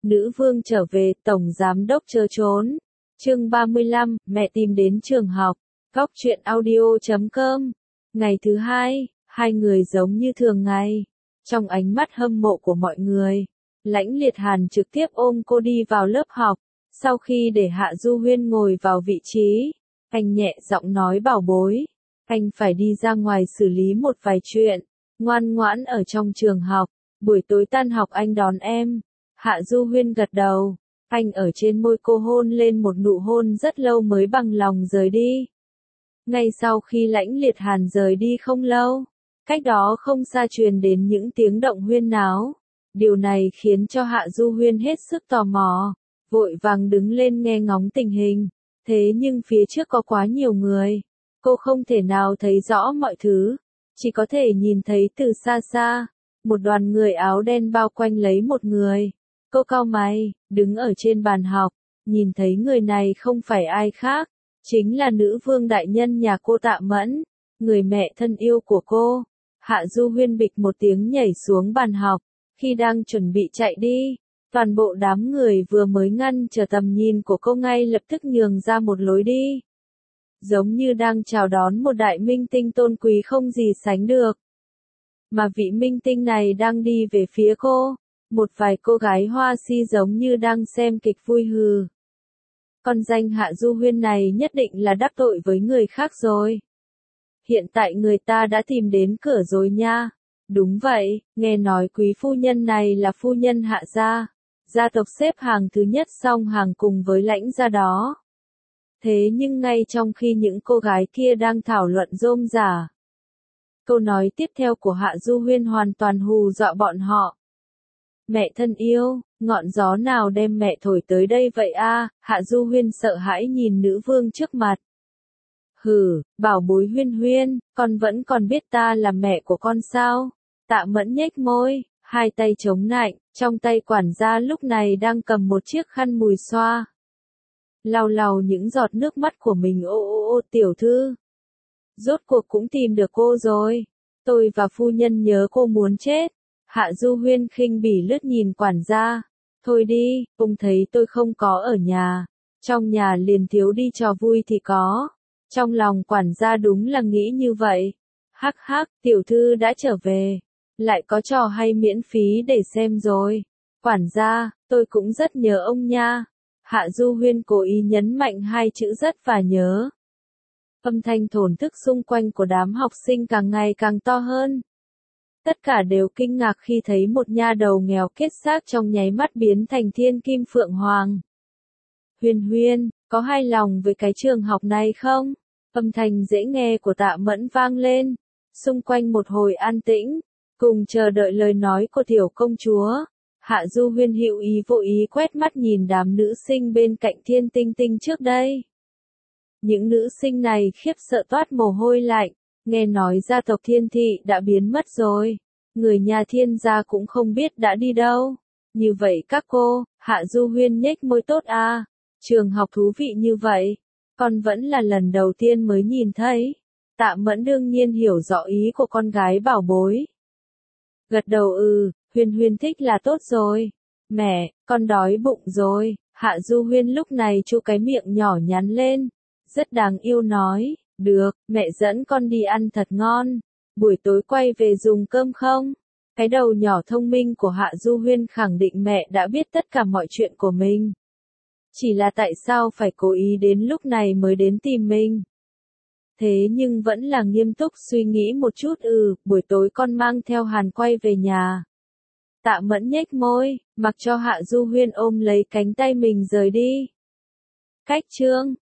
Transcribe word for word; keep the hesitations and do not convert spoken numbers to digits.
Nữ vương trở về, tổng giám đốc chớ trốn. Chương ba mươi lăm, mẹ tìm đến trường học. Góc truyện audio chấm com. Ngày thứ hai, hai người giống như thường ngày. Trong ánh mắt hâm mộ của mọi người, Lãnh Liệt Hàn trực tiếp ôm cô đi vào lớp học. Sau khi để Hạ Du Huyên ngồi vào vị trí, anh nhẹ giọng nói bảo bối. Anh phải đi ra ngoài xử lý một vài chuyện. Ngoan ngoãn ở trong trường học. Buổi tối tan học anh đón em. Hạ Du Huyên gật đầu. Anh ở trên môi cô hôn lên một nụ hôn rất lâu mới bằng lòng rời đi. Ngay sau khi Lãnh Liệt Hàn rời đi không lâu, cách đó không xa truyền đến những tiếng động huyên náo. Điều này khiến cho Hạ Du Huyên hết sức tò mò, vội vàng đứng lên nghe ngóng tình hình. Thế nhưng phía trước có quá nhiều người, cô không thể nào thấy rõ mọi thứ, chỉ có thể nhìn thấy từ xa xa, một đoàn người áo đen bao quanh lấy một người. Cô cau mày, đứng ở trên bàn học, nhìn thấy người này không phải ai khác, chính là nữ vương đại nhân nhà cô Tạ Mẫn, người mẹ thân yêu của cô. Hạ Du Huyên bịch một tiếng nhảy xuống bàn học, khi đang chuẩn bị chạy đi, toàn bộ đám người vừa mới ngăn trở tầm nhìn của cô ngay lập tức nhường ra một lối đi. Giống như đang chào đón một đại minh tinh tôn quý không gì sánh được. Mà vị minh tinh này đang đi về phía cô. Một vài cô gái hoa si giống như đang xem kịch vui hừ. Con danh Hạ Du Huyên này nhất định là đắc tội với người khác rồi. Hiện tại người ta đã tìm đến cửa rồi nha. Đúng vậy, nghe nói quý phu nhân này là phu nhân Hạ gia. Gia tộc xếp hàng thứ nhất song hàng cùng với Lãnh gia đó. Thế nhưng ngay trong khi những cô gái kia đang thảo luận rôm rả, câu nói tiếp theo của Hạ Du Huyên hoàn toàn hù dọa bọn họ. Mẹ thân yêu, ngọn gió nào đem mẹ thổi tới đây vậy a? Hạ Du Huyên sợ hãi nhìn nữ vương trước mặt. Hừ, bảo bối Huyên Huyên, con vẫn còn biết ta là mẹ của con sao? Tạ Mẫn nhếch môi, hai tay chống nạnh, trong tay quản gia lúc này đang cầm một chiếc khăn mùi xoa. Lau lau những giọt nước mắt của mình. Ô ô ô tiểu thư. Rốt cuộc cũng tìm được cô rồi. Tôi và phu nhân nhớ cô muốn chết. Hạ Du Huyên khinh bỉ lướt nhìn quản gia. Thôi đi, ông thấy tôi không có ở nhà. Trong nhà liền thiếu đi trò vui thì có. Trong lòng quản gia đúng là nghĩ như vậy. Hắc hắc, tiểu thư đã trở về. Lại có trò hay miễn phí để xem rồi. Quản gia, tôi cũng rất nhớ ông nha. Hạ Du Huyên cố ý nhấn mạnh hai chữ rất và nhớ. Âm thanh thổn thức xung quanh của đám học sinh càng ngày càng to hơn. Tất cả đều kinh ngạc khi thấy một nha đầu nghèo kết xác trong nháy mắt biến thành thiên kim phượng hoàng. Huyên Huyên, có hài lòng với cái trường học này không? Âm thanh dễ nghe của Tạ Mẫn vang lên. Xung quanh một hồi an tĩnh, cùng chờ đợi lời nói của tiểu công chúa. Hạ Du Huyên hữu ý vô ý quét mắt nhìn đám nữ sinh bên cạnh Thiên Tinh Tinh trước đây. Những nữ sinh này khiếp sợ toát mồ hôi lạnh, nghe nói gia tộc Thiên Thị đã biến mất rồi. Người nhà Thiên gia cũng không biết đã đi đâu. Như vậy các cô, Hạ Du Huyên nhếch môi tốt à, trường học thú vị như vậy, con vẫn là lần đầu tiên mới nhìn thấy. Tạ Mẫn đương nhiên hiểu rõ ý của con gái bảo bối. Gật đầu ừ. Huyên Huyên thích là tốt rồi. Mẹ, con đói bụng rồi. Hạ Du Huyên lúc này chu cái miệng nhỏ nhắn lên. Rất đáng yêu nói. Được, mẹ dẫn con đi ăn thật ngon. Buổi tối quay về dùng cơm không? Cái đầu nhỏ thông minh của Hạ Du Huyên khẳng định mẹ đã biết tất cả mọi chuyện của mình. Chỉ là tại sao phải cố ý đến lúc này mới đến tìm mình? Thế nhưng vẫn là nghiêm túc suy nghĩ một chút. Ừ, buổi tối con mang theo Hàn quay về nhà. Tạ Mẫn nhếch môi, mặc cho Hạ Du Huyên ôm lấy cánh tay mình rời đi. Cách chương